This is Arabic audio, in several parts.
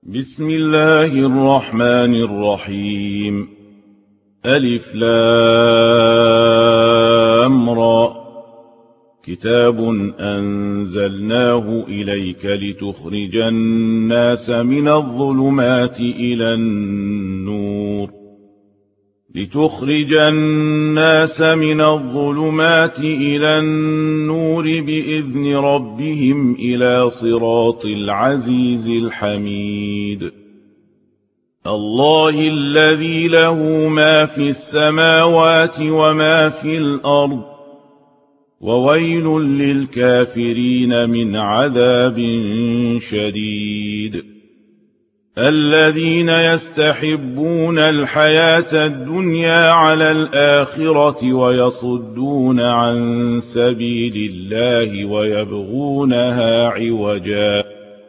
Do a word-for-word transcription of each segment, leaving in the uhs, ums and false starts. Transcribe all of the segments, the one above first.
بسم الله الرحمن الرحيم. ألف لام را. كتاب أنزلناه إليك لتخرج الناس من الظلمات إلى النور لتخرج الناس من الظلمات إلى النور بإذن ربهم إلى صراط العزيز الحميد. الله الذي له ما في السماوات وما في الأرض، وويل للكافرين من عذاب شديد. الذين يستحبون الحياة الدنيا على الآخرة ويصدون عن سبيل الله ويبغونها عوجا،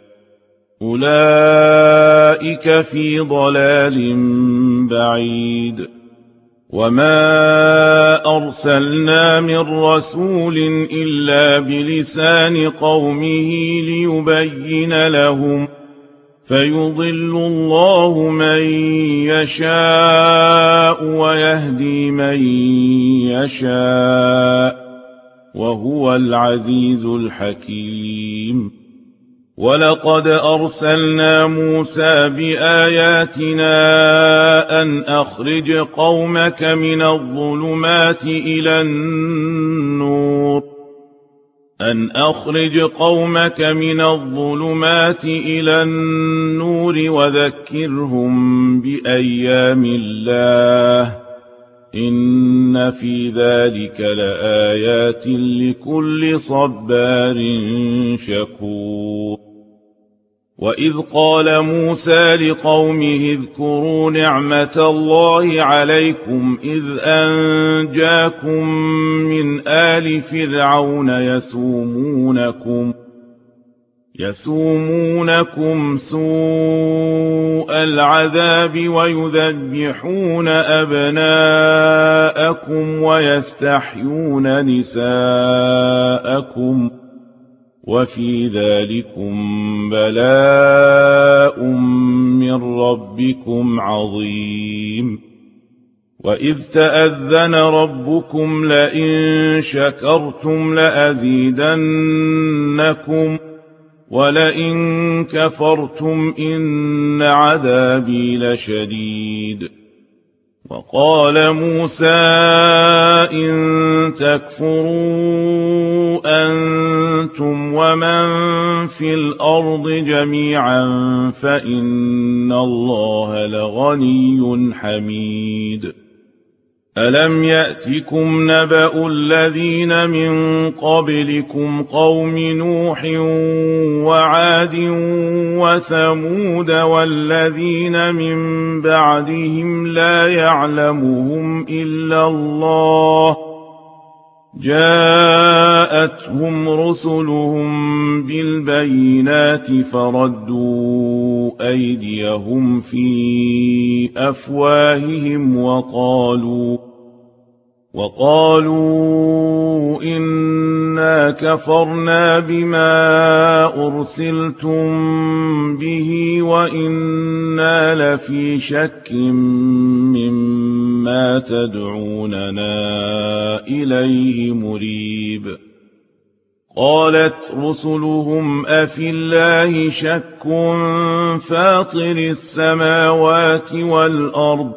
أولئك في ضلال بعيد. وما أرسلنا من رسول إلا بلسان قومه ليبين لهم، فيضل الله من يشاء ويهدي من يشاء، وهو العزيز الحكيم. ولقد أرسلنا موسى بآياتنا أن أخرج قومك من الظلمات إلى النور أن أخرج قومك من الظلمات إلى النور وذكرهم بأيام الله، إن في ذلك لآيات لكل صبار شكور. وإذ قال موسى لقومه اذكروا نعمة الله عليكم إذ أنجاكم من آل فرعون يسومونكم يسومونكم سوء العذاب ويذبحون أبناءكم ويستحيون نساءكم، وفي ذلكم بلاء من ربكم عظيم. وإذ تأذن ربكم لئن شكرتم لأزيدنكم ولئن كفرتم إن عذابي لشديد. وقال موسى إن تكفروا أنتم ومن في الأرض جميعا فإن الله لغني حميد. ألم يأتكم نبأ الذين من قبلكم قوم نوح وعاد وثمود والذين من بعدهم لا يعلمهم إلا الله، جاءتهم رسلهم بالبينات فردوا أيديهم في أفواههم وقالوا وقالوا إنا كفرنا بما أرسلتم به وإنا لفي شك مما تدعوننا إليه مريب. قالت رسلهم أفي الله شك فاطر السماوات والأرض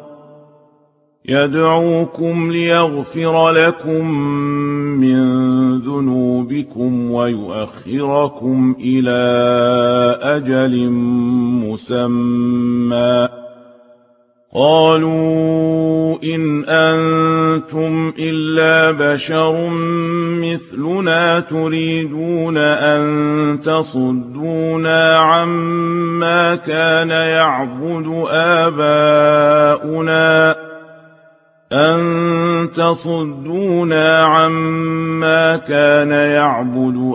يدعوكم ليغفر لكم من ذنوبكم ويؤخركم إلى أجل مسمى. قالوا إن أنتم إلا بشر مثلنا تريدون أن تصدونا عما كان يعبد آباؤنا أن تصدونا عما كان يعبد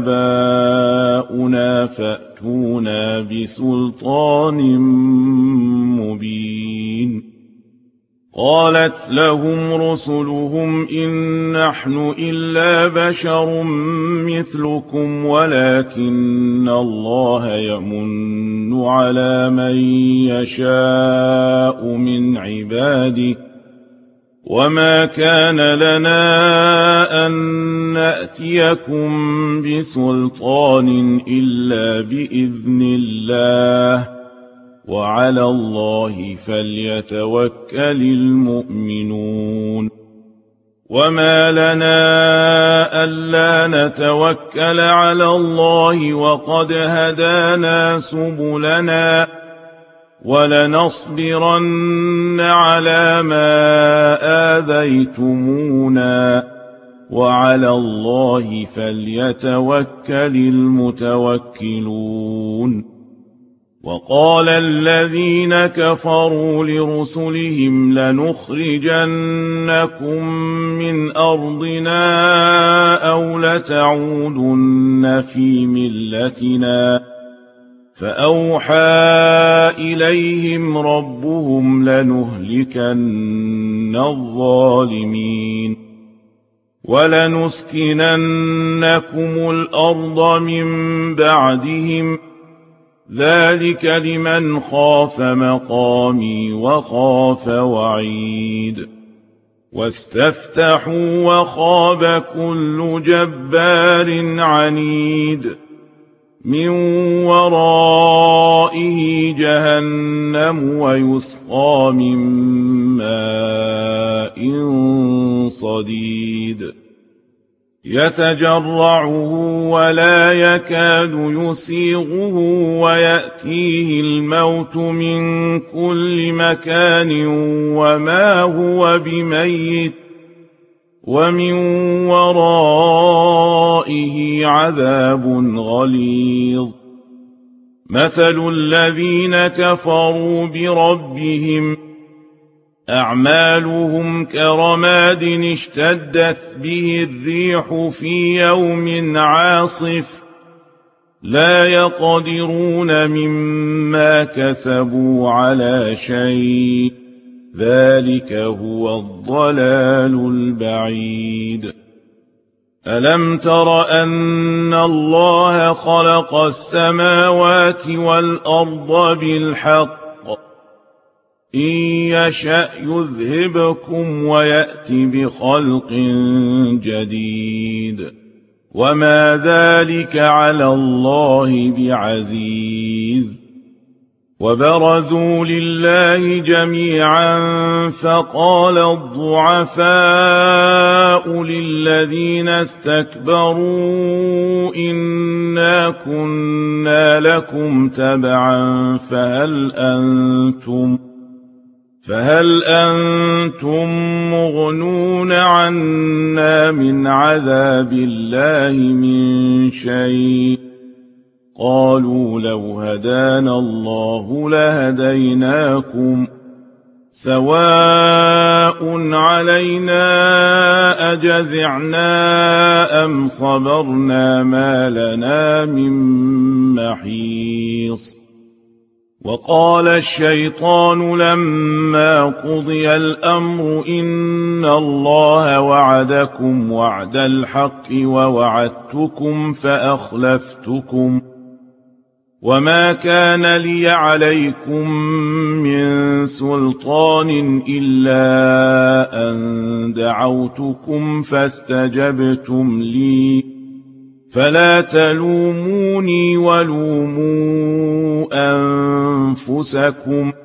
آباؤنا فأتونا بسلطان مبين. قالت لهم رسلهم إن نحن إلا بشر مثلكم ولكن الله يمن على من يشاء من عباده وما كان لنا أن نأتيكم بسلطان إلا بإذن الله وعلى الله فليتوكل المؤمنون وما لنا ألا نتوكل على الله وقد هدانا سبلنا ولنصبرن على ما آذيتمونا وعلى الله فليتوكل المتوكلون وقال الذين كفروا لرسلهم لنخرجنكم من أرضنا أو لتعودن في ملتنا فأوحى إليهم ربهم لنهلكن الظالمين ولنسكننكم الأرض من بعدهم ذلك لمن خاف مقامي وخاف وعيد واستفتحوا وخاب كل جبار عنيد من ورائه جهنم ويسقى من ماء صديد يتجرعه ولا يكاد يسيغه ويأتيه الموت من كل مكان وما هو بميت ومن ورائه عذاب غليظ مثل الذين كفروا بربهم أعمالهم كرماد اشتدت به الريح في يوم عاصف لا يقدرون مما كسبوا على شيء ذلك هو الضلال البعيد ألم تر أن الله خلق السماوات والأرض بالحق إن يشأ يذهبكم ويأت بخلق جديد وما ذلك على الله بعزيز وبرزوا لله جميعا فقال الضعفاء للذين استكبروا إنا كنا لكم تبعا فهل أنتم فهل أنتم مغنون عنا من عذاب الله من شيء قالوا لو هدانا الله لهديناكم سواء علينا أجزعنا أم صبرنا ما لنا من محيص وقال الشيطان لما قضي الأمر إن الله وعدكم وعد الحق ووعدتكم فأخلفتكم وما كان لي عليكم من سلطان إلا أن دعوتكم فاستجبتم لي فلا تلوموني ولوموا أنفسكم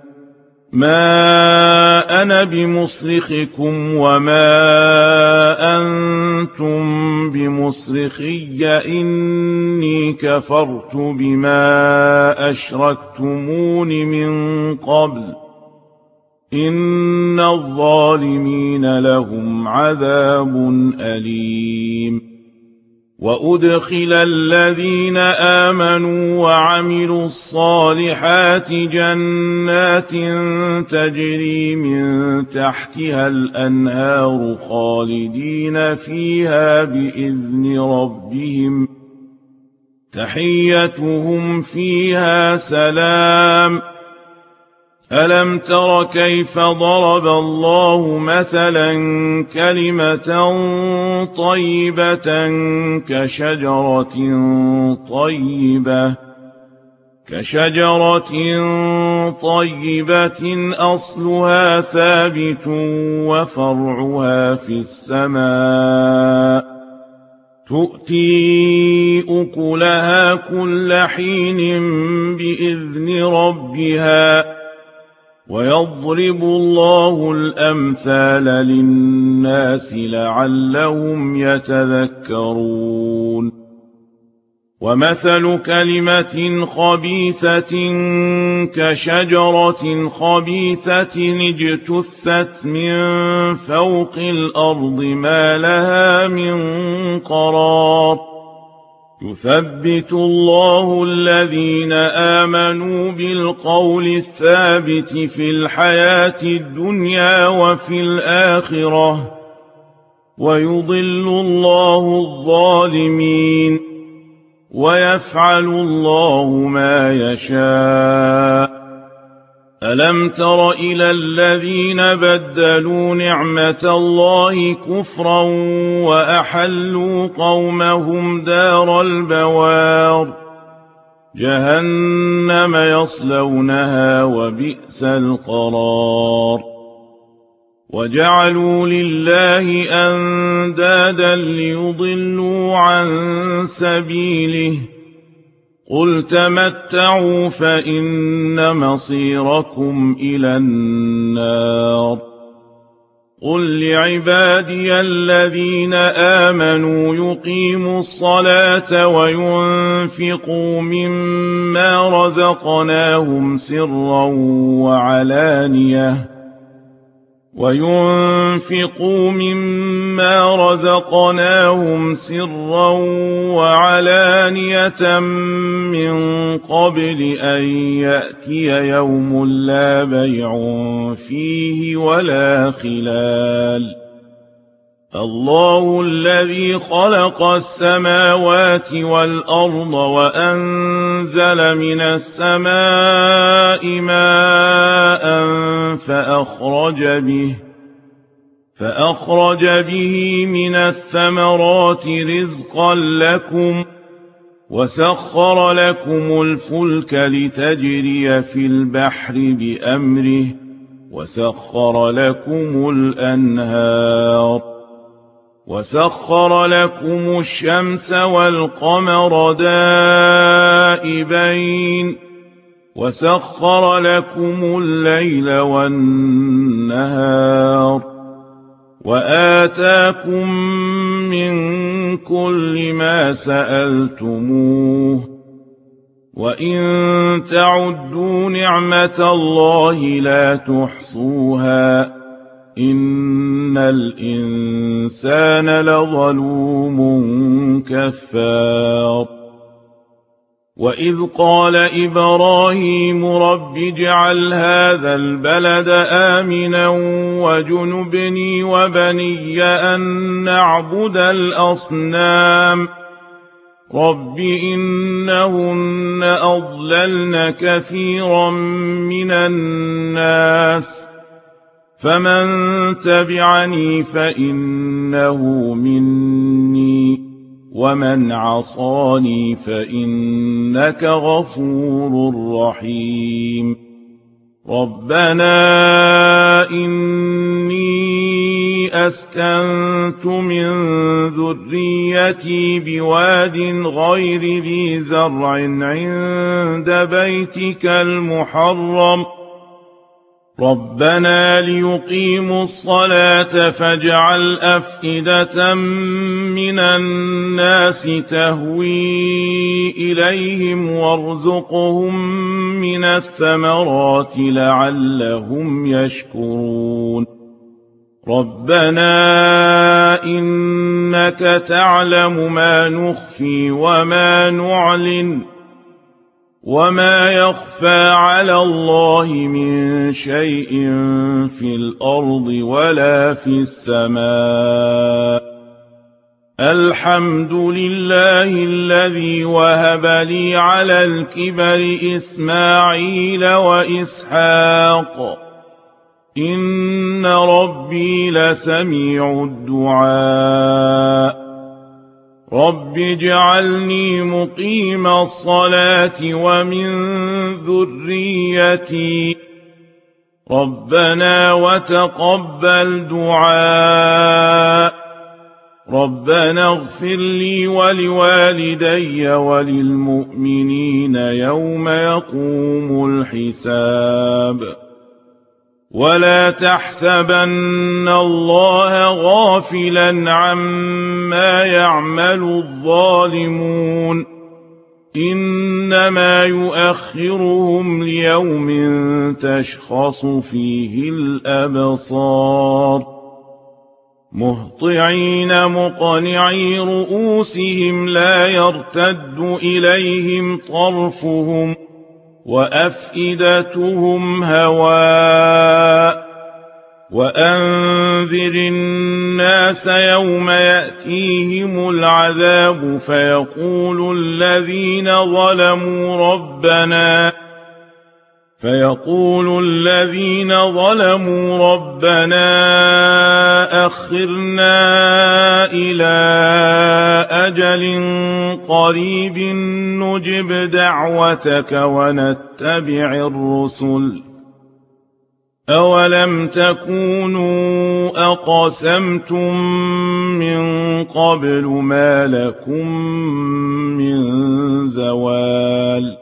ما أنا بمصرخكم وما أنتم بمصرخي إني كفرت بما أشركتمون من قبل إن الظالمين لهم عذاب أليم وأدخل الذين آمنوا وعملوا الصالحات جنات تجري من تحتها الأنهار خالدين فيها بإذن ربهم تحيتهم فيها سلام ألم تر كيف ضرب الله مثلا كلمة طيبة كشجرة طيبة كشجرة طيبة أصلها ثابت وفرعها في السماء تؤتي أكلها كل حين بإذن ربها ويضرب الله الأمثال للناس لعلهم يتذكرون ومثل كلمة خبيثة كشجرة خبيثة اجتثت من فوق الأرض ما لها من قرار يثبت الله الذين آمنوا بالقول الثابت في الحياة الدنيا وفي الآخرة ويضل الله الظالمين ويفعل الله ما يشاء ألم تر إلى الذين بدلوا نعمة الله كفرا وأحلوا قومهم دار البوار جهنم يصلونها وبئس القرار وجعلوا لله أندادا ليضلوا عن سبيله قل تمتعوا فإن مصيركم إلى النار قل لعبادي الذين آمنوا يقيموا الصلاة وينفقوا مما رزقناهم سرا وعلانية وينفقوا مما رزقناهم سرا وعلانية من قبل أن يأتي يوم لا بيع فيه ولا خلال الله الذي خلق السماوات والأرض وأنزل من السماء ماء فأخرج به فأخرج به من الثمرات رزقا لكم وسخر لكم الفلك لتجري في البحر بأمره وسخر لكم الأنهار وسخر لكم الشمس والقمر دائبين وسخر لكم الليل والنهار وآتاكم من كل ما سألتموه وإن تعدوا نعمة الله لا تحصوها إن الإنسان لظلوم كفار وإذ قال إبراهيم رب اجعل هذا البلد آمنا وجنبني وبني أن نعبد الأصنام رب إنهن أضللن كثيرا من الناس فمن تبعني فإنه مني ومن عصاني فإنك غفور رحيم ربنا إني أسكنت من ذريتي بواد غير ذي زرع عند بيتك المحرم ربنا ليقيموا الصلاة فاجعل أفئدة من الناس تهوي إليهم وارزقهم من الثمرات لعلهم يشكرون ربنا إنك تعلم ما نخفي وما نعلن وما يخفى على الله من شيء في الأرض ولا في السماء الحمد لله الذي وهب لي على الكبر إسماعيل وإسحاق إن ربي لسميع الدعاء رب اجعلني مقيم الصلاة ومن ذريتي ربنا وتقبل دعاء ربنا اغفر لي ولوالدي وللمؤمنين يوم يقوم الحساب ولا تحسبن الله غافلا عما يعمل الظالمون إنما يؤخرهم ليوم تشخص فيه الأبصار مهطعين مقنعي رؤوسهم لا يرتد إليهم طرفهم وأفئدتهم هواء وأنذر الناس يوم يأتيهم العذاب فيقول الذين ظلموا ربنا فيقول الذين ظلموا ربنا أخرنا إلى أجل قريب نجب دعوتك ونتبع الرسل أولم تكونوا أقسمتم من قبل ما لكم من زوال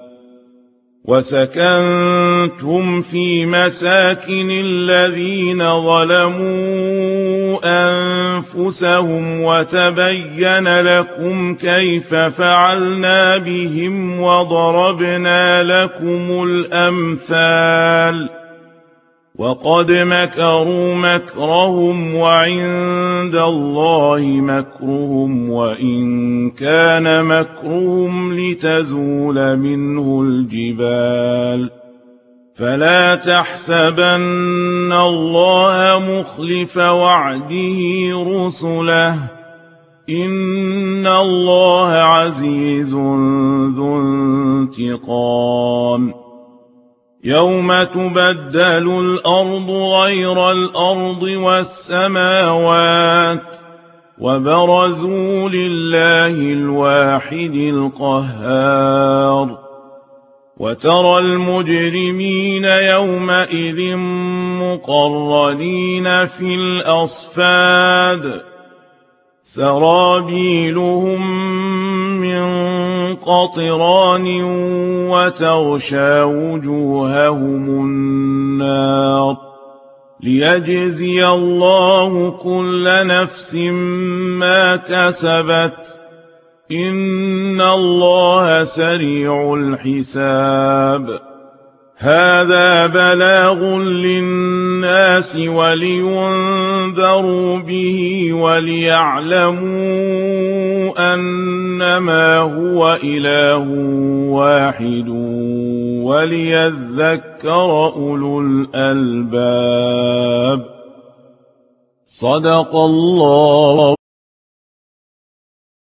وسكنتم في مساكن الذين ظلموا أنفسهم وتبين لكم كيف فعلنا بهم وضربنا لكم الأمثال وقد مكروا مكرهم وعند الله مكرهم وإن كان مكرهم لتزول منه الجبال فلا تحسبن الله مخلف وعده رسله إن الله عزيز ذو انتقام يوم تبدل الأرض غير الأرض والسماوات وبرزوا لله الواحد القهار وترى المجرمين يومئذ مقرنين في الأصفاد سرابيلهم من قطران وتغشى وجوههم النار ليجزي الله كل نفس ما كسبت إن الله سريع الحساب هذا بلاغ للناس ولينذروا به وليعلموا أنما هو إله واحد وليذكر أولو الألباب صدق الله.